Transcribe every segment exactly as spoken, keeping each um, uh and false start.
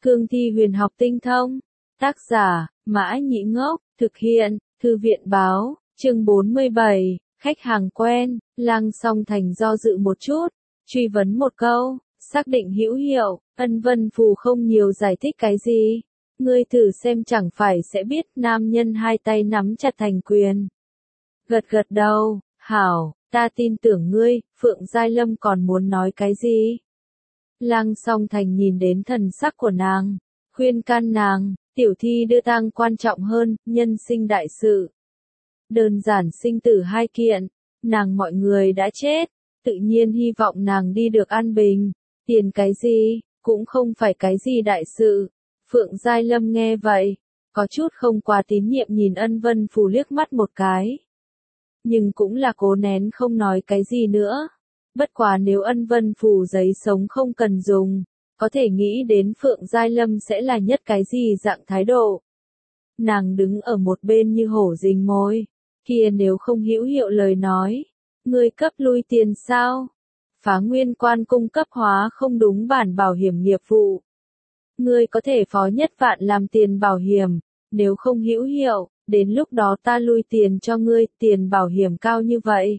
Cương thi huyền học tinh thông. Tác giả, Mã Nhĩ Ngốc, thực hiện, Thư viện Báo, chương bốn mươi bảy, khách hàng quen, Lăng Song Thành do dự một chút, truy vấn một câu, xác định hữu hiệu, Ân Vân Phù không nhiều giải thích cái gì. Ngươi thử xem chẳng phải sẽ biết. Nam nhân hai tay nắm chặt thành quyền. Gật gật đầu, hảo, ta tin tưởng ngươi. Phượng Giai Lâm còn muốn nói cái gì? Lăng Song Thành nhìn đến thần sắc của nàng, khuyên can nàng, tiểu thi đưa tang quan trọng hơn, nhân sinh đại sự. Đơn giản sinh tử hai kiện, nàng mọi người đã chết, tự nhiên hy vọng nàng đi được an bình, tiền cái gì, cũng không phải cái gì đại sự. Phượng Giai Lâm nghe vậy, có chút không quá tín nhiệm nhìn Ân Vân Phù liếc mắt một cái. Nhưng cũng là cố nén không nói cái gì nữa. Bất quá nếu Ân Vân Phù giấy sống không cần dùng, có thể nghĩ đến Phượng Giai Lâm sẽ là nhất cái gì dạng thái độ. Nàng đứng ở một bên như hổ rình mồi, kia nếu không hữu hiệu lời nói, ngươi cấp lui tiền sao? Phá Nguyên Quan cung cấp hóa không đúng bản bảo hiểm nghiệp vụ. Ngươi có thể phó nhất vạn làm tiền bảo hiểm, nếu không hữu hiệu, đến lúc đó ta lui tiền cho ngươi, tiền bảo hiểm cao như vậy.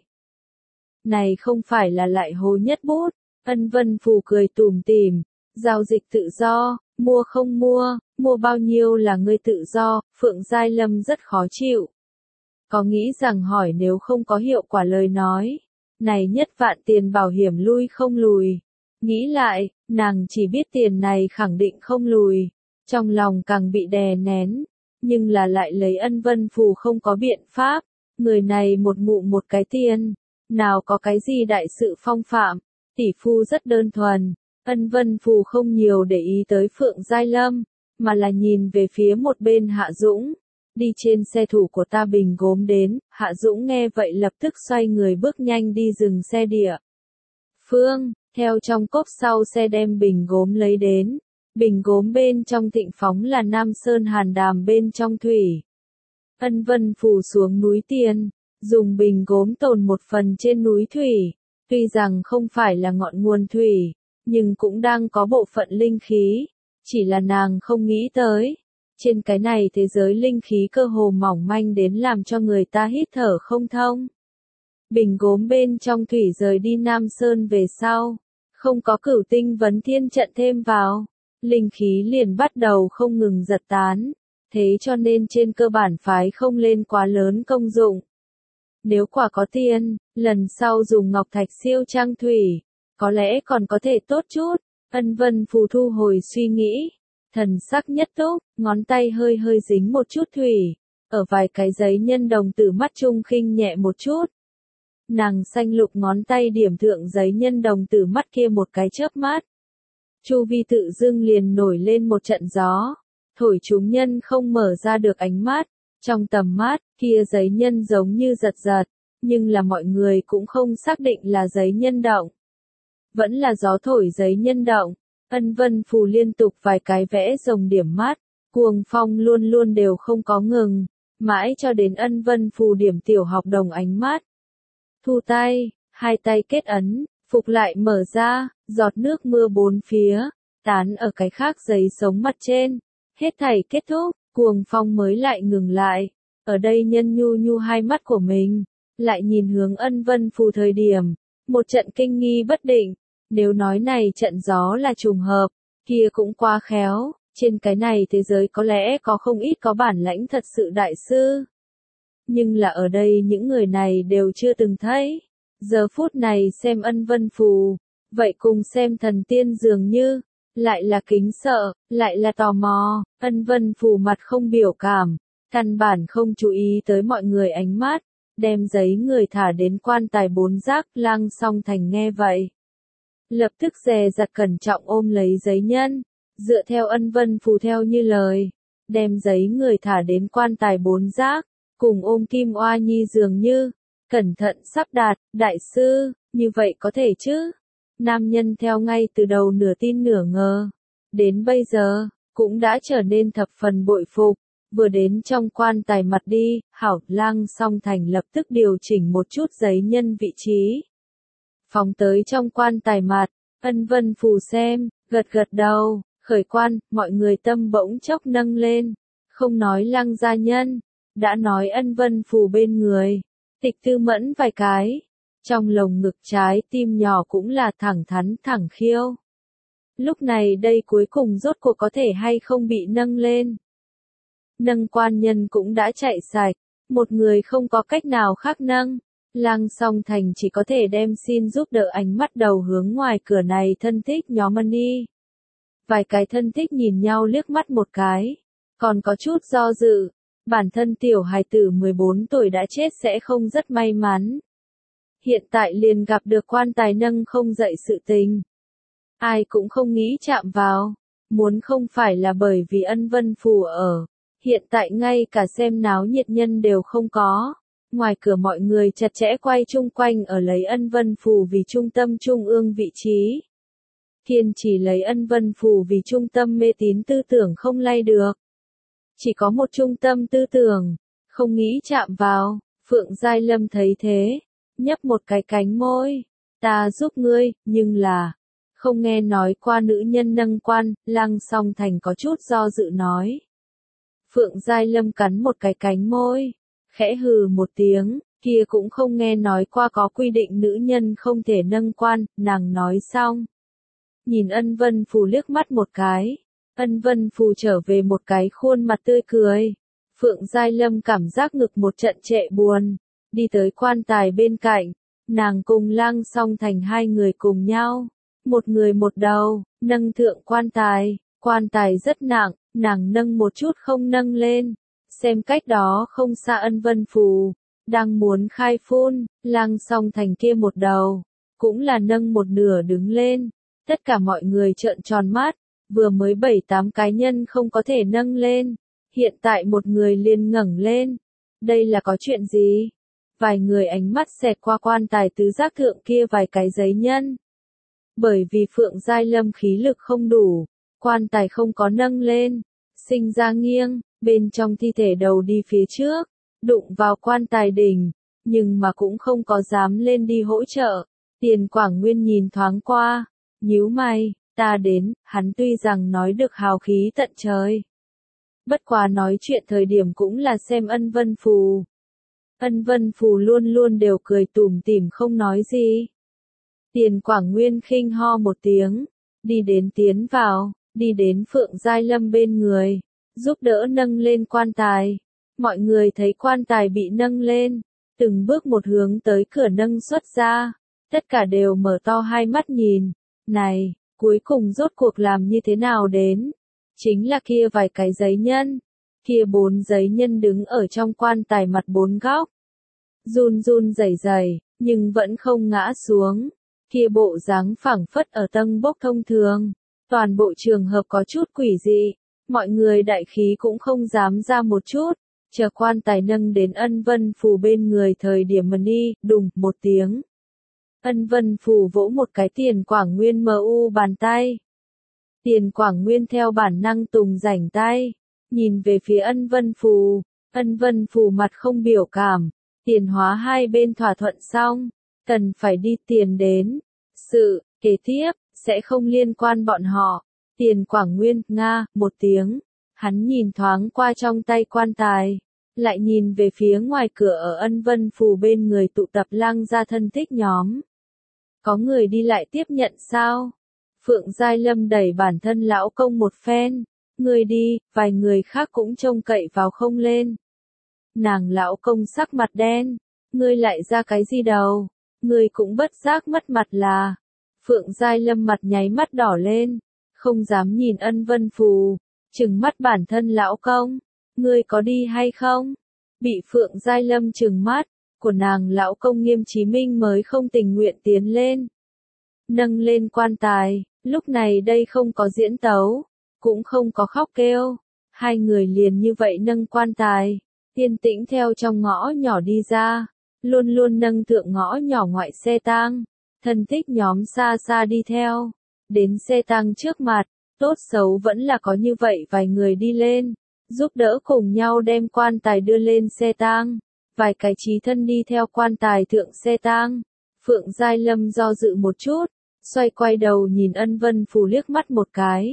Này không phải là lại hố nhất bút. Ân Vân Phù cười tủm tỉm, giao dịch tự do, mua không mua, mua bao nhiêu là ngươi tự do. Phượng Giai Lâm rất khó chịu. Có nghĩ rằng hỏi nếu không có hiệu quả lời nói, này nhất vạn tiền bảo hiểm lui không lùi. Nghĩ lại, nàng chỉ biết tiền này khẳng định không lùi, trong lòng càng bị đè nén, nhưng là lại lấy Ân Vân Phù không có biện pháp, người này một ngụm một cái tiền, nào có cái gì đại sự phong phạm, tỷ phu rất đơn thuần. Ân Vân Phù không nhiều để ý tới Phượng Giai Lâm, mà là nhìn về phía một bên Hạ Dũng, đi trên xe thủ của ta bình gốm đến. Hạ Dũng nghe vậy lập tức xoay người bước nhanh đi dừng xe địa phương, theo trong cốp sau xe đem bình gốm lấy đến. Bình gốm bên trong thịnh phóng là Nam Sơn Hàn Đàm bên trong thủy. Ân Vân Phù xuống núi tiền, dùng bình gốm tồn một phần trên núi thủy, tuy rằng không phải là ngọn nguồn thủy, nhưng cũng đang có bộ phận linh khí, chỉ là nàng không nghĩ tới. Trên cái này thế giới linh khí cơ hồ mỏng manh đến làm cho người ta hít thở không thông. Bình gốm bên trong thủy rời đi Nam Sơn về sau, không có Cửu Tinh Vấn Thiên trận thêm vào, linh khí liền bắt đầu không ngừng giật tán, thế cho nên trên cơ bản phái không lên quá lớn công dụng. Nếu quả có tiền, lần sau dùng ngọc thạch siêu trang thủy, có lẽ còn có thể tốt chút. Ân Vân Phù thu hồi suy nghĩ, thần sắc nhất túc, ngón tay hơi hơi dính một chút thủy, ở vài cái giấy nhân đồng tử mắt trung khinh nhẹ một chút. Nàng xanh lục ngón tay điểm thượng giấy nhân đồng tử mắt kia một cái chớp mắt. Chu vi tự dưng liền nổi lên một trận gió, thổi chúng nhân không mở ra được ánh mắt. Trong tầm mắt, kia giấy nhân giống như giật giật, nhưng là mọi người cũng không xác định là giấy nhân động. Vẫn là gió thổi giấy nhân động. Ân Vân Phù liên tục vài cái vẽ rồng điểm mắt, cuồng phong luôn luôn đều không có ngừng, mãi cho đến Ân Vân Phù điểm tiểu học đồng ánh mắt. Thu tay, hai tay kết ấn, phục lại mở ra, giọt nước mưa bốn phía, tán ở cái khác giấy sống mặt trên. Hết thảy kết thúc, cuồng phong mới lại ngừng lại. Ở đây nhân nhu nhu hai mắt của mình, lại nhìn hướng Ân Vân Phù thời điểm, một trận kinh nghi bất định. Nếu nói này trận gió là trùng hợp, kia cũng quá khéo, trên cái này thế giới có lẽ có không ít có bản lãnh thật sự đại sư. Nhưng là ở đây những người này đều chưa từng thấy. Giờ phút này xem Ân Vân Phù, vậy cùng xem thần tiên dường như, lại là kính sợ, lại là tò mò. Ân Vân Phù mặt không biểu cảm, căn bản không chú ý tới mọi người ánh mắt, đem giấy người thả đến quan tài bốn giác. Lăng Song Thành nghe vậy, lập tức dè dặt cẩn trọng ôm lấy giấy nhân, dựa theo Ân Vân Phù theo như lời, đem giấy người thả đến quan tài bốn giác, cùng ôm Kim Oa Nhi dường như, cẩn thận sắp đặt. Đại sư, như vậy có thể chứ? Nam nhân theo ngay từ đầu nửa tin nửa ngờ, đến bây giờ, cũng đã trở nên thập phần bội phục. Vừa đến trong quan tài mặt đi, hảo. Lăng Song Thành lập tức điều chỉnh một chút giấy nhân vị trí, phóng tới trong quan tài mặt. Ân Vân Phù xem, gật gật đầu, Khởi quan, mọi người tâm bỗng chốc nâng lên. Không nói Lăng gia nhân, đã nói Ân Vân Phù bên người. Tịch Tư Mẫn vài cái. Trong lồng ngực trái tim nhỏ cũng là thẳng thắn thẳng khiêu. Lúc này đây cuối cùng rốt cuộc có thể hay không bị nâng lên. Nâng quan nhân cũng đã chạy sạch, một người không có cách nào khác nâng. Lăng Song Thành chỉ có thể đem xin giúp đỡ ánh mắt đầu hướng ngoài cửa này thân thích nhóm ân y. Vài cái thân thích nhìn nhau liếc mắt một cái, còn có chút do dự, bản thân tiểu hài tử mười bốn tuổi đã chết sẽ không rất may mắn. Hiện tại liền gặp được quan tài nâng không dậy sự tình. Ai cũng không nghĩ chạm vào, muốn không phải là bởi vì Ân Vân Phù ở. Hiện tại ngay cả xem náo nhiệt nhân đều không có. Ngoài cửa mọi người chặt chẽ quay chung quanh ở lấy Ân Vân Phù vì trung tâm trung ương vị trí. Kiên chỉ lấy Ân Vân Phù vì trung tâm mê tín tư tưởng không lay được. Chỉ có một trung tâm tư tưởng, không nghĩ chạm vào. Phượng Giai Lâm thấy thế, nhấp một cái cánh môi. Ta giúp ngươi, nhưng là, không nghe nói qua nữ nhân nâng quan. Lăng Song Thành có chút do dự nói. Phượng Giai Lâm cắn một cái cánh môi, khẽ hừ một tiếng, kia cũng không nghe nói qua có quy định nữ nhân không thể nâng quan. Nàng nói xong, nhìn Ân Vân Phù liếc mắt một cái. Ân Vân Phù trở về một cái khuôn mặt tươi cười. Phượng Giai Lâm cảm giác ngực một trận trệ buồn, đi tới quan tài bên cạnh. Nàng cùng Lăng Song Thành hai người cùng nhau, một người một đầu, nâng thượng quan tài. Quan tài rất nặng, nàng nâng một chút không nâng lên. Xem cách đó không xa Ân Vân Phù, đang muốn khai phun. Lăng Song Thành kia một đầu, cũng là nâng một nửa đứng lên. Tất cả mọi người trợn tròn mắt, vừa mới bảy tám cái nhân không có thể nâng lên. Hiện tại một người liền ngẩng lên. Đây là có chuyện gì? Vài người ánh mắt xẹt qua quan tài tứ giác thượng kia vài cái giấy nhân. Bởi vì Phượng Giai Lâm khí lực không đủ, quan tài không có nâng lên, sinh ra nghiêng, bên trong thi thể đầu đi phía trước, đụng vào quan tài đỉnh, nhưng mà cũng không có dám lên đi hỗ trợ. Tiền Quảng Nguyên nhìn thoáng qua, nhíu mày, ta đến. Hắn tuy rằng nói được hào khí tận trời, bất quá nói chuyện thời điểm cũng là xem Ân Vân Phù. Ân Vân Phù luôn luôn đều cười tủm tỉm không nói gì. Tiền Quảng Nguyên khinh ho một tiếng, đi đến tiến vào, đi đến Phượng Giai Lâm bên người, giúp đỡ nâng lên quan tài. Mọi người thấy quan tài bị nâng lên, từng bước một hướng tới cửa nâng xuất ra, tất cả đều mở to hai mắt nhìn. Này, cuối cùng rốt cuộc làm như thế nào đến? Chính là kia vài cái giấy nhân, kia bốn giấy nhân đứng ở trong quan tài mặt bốn góc. Run run rẩy rẩy, nhưng vẫn không ngã xuống. Kia bộ dáng phảng phất ở tâng bốc thông thường. Toàn bộ trường hợp có chút quỷ dị, mọi người đại khí cũng không dám ra một chút. Chờ quan tài nâng đến Ân Vân Phù bên người thời điểm mần đi, đùng, một tiếng. Ân Vân Phù vỗ một cái Tiền Quảng Nguyên mờ u bàn tay. Tiền Quảng Nguyên theo bản năng tùng rảnh tay, nhìn về phía Ân Vân Phù. Ân Vân Phù mặt không biểu cảm. Tiền hóa hai bên thỏa thuận xong, cần phải đi tiền đến. Sự, kế tiếp, sẽ không liên quan bọn họ. Tiền Quảng Nguyên, nga, một tiếng. Hắn nhìn thoáng qua trong tay quan tài, lại nhìn về phía ngoài cửa ở Ân Vân Phù bên người tụ tập Lăng gia thân thích nhóm. Có người đi lại tiếp nhận sao? Phượng Giai Lâm đẩy bản thân lão công một phen. Người đi, vài người khác cũng trông cậy vào không lên. Nàng lão công sắc mặt đen. Ngươi lại ra cái gì đâu? Ngươi cũng bất giác mất mặt là. Phượng Giai Lâm mặt nháy mắt đỏ lên, không dám nhìn Ân Vân Phù, trừng mắt bản thân lão công. Ngươi có đi hay không? Bị Phượng Giai Lâm trừng mắt, của nàng lão công Nghiêm Chí Minh mới không tình nguyện tiến lên. Nâng lên quan tài, lúc này đây không có diễn tấu, cũng không có khóc kêu. Hai người liền như vậy nâng quan tài, yên tĩnh theo trong ngõ nhỏ đi ra, luôn luôn nâng thượng ngõ nhỏ ngoại xe tang. Thân thích nhóm xa xa đi theo, đến xe tang trước mặt, tốt xấu vẫn là có như vậy vài người đi lên, giúp đỡ cùng nhau đem quan tài đưa lên xe tang. Vài cái trí thân đi theo quan tài thượng xe tang. Phượng Giai Lâm do dự một chút, xoay quay đầu nhìn Ân Vân Phù liếc mắt một cái.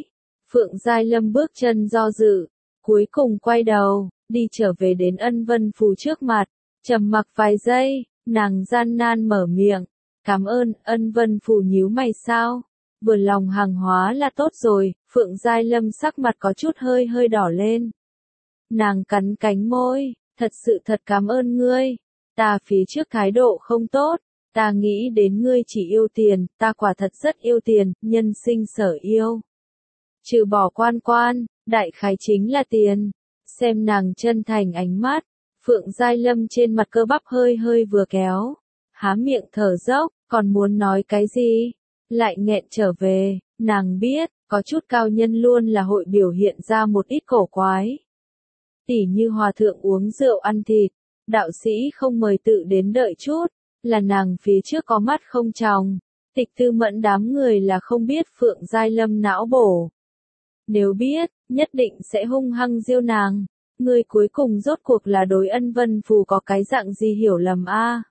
Phượng Giai Lâm bước chân do dự, cuối cùng quay đầu, đi trở về đến Ân Vân Phù trước mặt, trầm mặc vài giây, nàng gian nan mở miệng, cảm ơn. Ân Vân Phù nhíu mày sao, vừa lòng hàng hóa là tốt rồi. Phượng Giai Lâm sắc mặt có chút hơi hơi đỏ lên. Nàng cắn cánh môi, thật sự thật cảm ơn ngươi, ta phía trước thái độ không tốt, ta nghĩ đến ngươi chỉ yêu tiền, ta quả thật rất yêu tiền, nhân sinh sở yêu. Trừ bỏ quan quan, đại khái chính là tiền. Xem nàng chân thành ánh mắt, Phượng Giai Lâm trên mặt cơ bắp hơi hơi vừa kéo, há miệng thở dốc, còn muốn nói cái gì, lại nghẹn trở về. Nàng biết, có chút cao nhân luôn là hội biểu hiện ra một ít cổ quái. Tỉ như hòa thượng uống rượu ăn thịt, đạo sĩ không mời tự đến đợi chút, là nàng phía trước có mắt không tròng. Tịch Tư Mẫn đám người là không biết Phượng Giai Lâm não bổ. Nếu biết, nhất định sẽ hung hăng giêu nàng. Người cuối cùng rốt cuộc là đối Ân Vân Phù có cái dạng gì hiểu lầm a?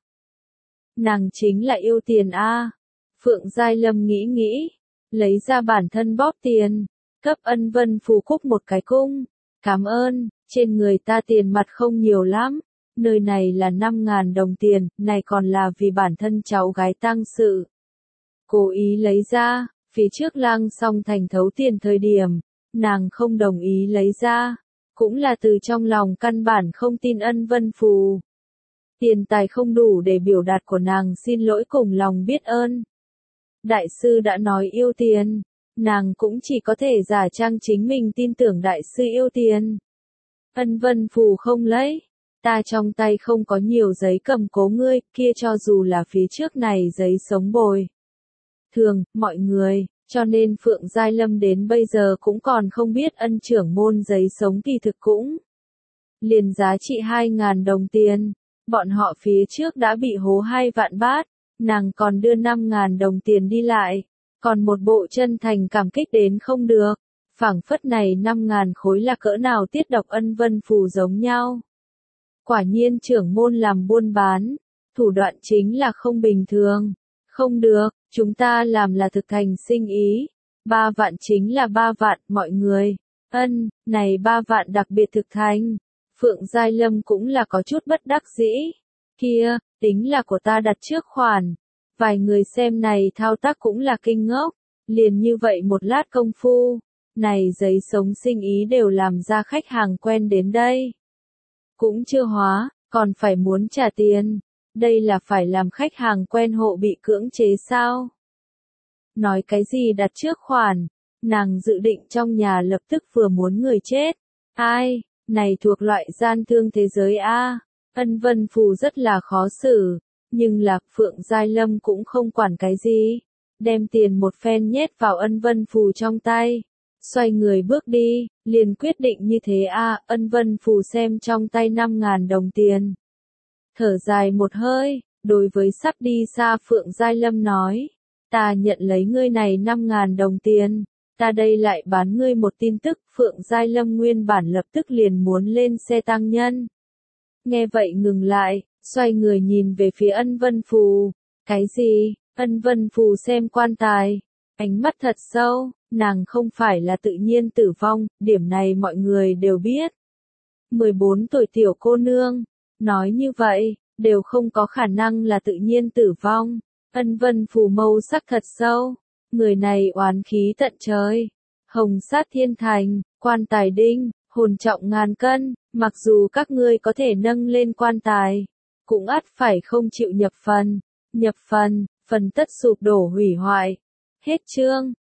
Nàng chính là yêu tiền a. Phượng Giai Lâm nghĩ nghĩ, lấy ra bản thân bóp tiền, cấp Ân Vân Phù cúc một cái cung. Cảm ơn, trên người ta tiền mặt không nhiều lắm, nơi này là năm ngàn đồng tiền, này còn là vì bản thân cháu gái tang sự. Cố ý lấy ra, phía trước Lang Song Thành thấu tiền thời điểm, nàng không đồng ý lấy ra, cũng là từ trong lòng căn bản không tin Ân Vân Phù. Tiền tài không đủ để biểu đạt của nàng xin lỗi cùng lòng biết ơn. Đại sư đã nói yêu tiền, nàng cũng chỉ có thể giả trang chính mình tin tưởng đại sư yêu tiền. Ân Vân Phù không lấy, ta trong tay không có nhiều giấy cầm cố ngươi, kia cho dù là phía trước này giấy sống bồi. Thường, mọi người, cho nên Phượng Giai Lâm đến bây giờ cũng còn không biết ân trưởng môn giấy sống kỳ thực cũng liền giá trị hai ngàn đồng tiền, bọn họ phía trước đã bị hố hai vạn bát, nàng còn đưa năm ngàn đồng tiền đi lại, còn một bộ chân thành cảm kích đến không được, phảng phất này năm ngàn khối là cỡ nào tiết độc. Ân Vân Phù giống nhau. Quả nhiên trưởng môn làm buôn bán, thủ đoạn chính là không bình thường. Không được, chúng ta làm là thực thành sinh ý. Ba vạn chính là ba vạn, mọi người. Ân, này ba vạn đặc biệt thực thành. Phượng Giai Lâm cũng là có chút bất đắc dĩ. Kia, tính là của ta đặt trước khoản. Vài người xem này thao tác cũng là kinh ngốc. Liền như vậy một lát công phu, này giấy sống sinh ý đều làm ra khách hàng quen đến đây. Cũng chưa hóa, còn phải muốn trả tiền. Đây là phải làm khách hàng quen hộ bị cưỡng chế sao? Nói cái gì đặt trước khoản, nàng dự định trong nhà lập tức vừa muốn người chết. Ai, này thuộc loại gian thương thế giới a. Ân Vân Phù rất là khó xử, nhưng là Phượng Giai Lâm cũng không quản cái gì, đem tiền một phen nhét vào Ân Vân Phù trong tay, xoay người bước đi, liền quyết định như thế a. Ân Vân Phù xem trong tay năm ngàn đồng tiền, thở dài một hơi, đối với sắp đi xa Phượng Giai Lâm nói, ta nhận lấy ngươi này năm ngàn đồng tiền, ta đây lại bán ngươi một tin tức. Phượng Giai Lâm nguyên bản lập tức liền muốn lên xe tăng nhân. Nghe vậy ngừng lại, xoay người nhìn về phía Ân Vân Phù, cái gì? Ân Vân Phù xem quan tài, ánh mắt thật sâu, nàng không phải là tự nhiên tử vong, điểm này mọi người đều biết. mười bốn tuổi tiểu cô nương, nói như vậy, đều không có khả năng là tự nhiên tử vong. Ân Vân Phù mâu sắc thật sâu, người này oán khí tận trời, hồng sát thiên thành, quan tài đinh, hồn trọng ngàn cân, mặc dù các ngươi có thể nâng lên quan tài, cũng ắt phải không chịu nhập phần, nhập phần, phần tất sụp đổ hủy hoại. Hết chương.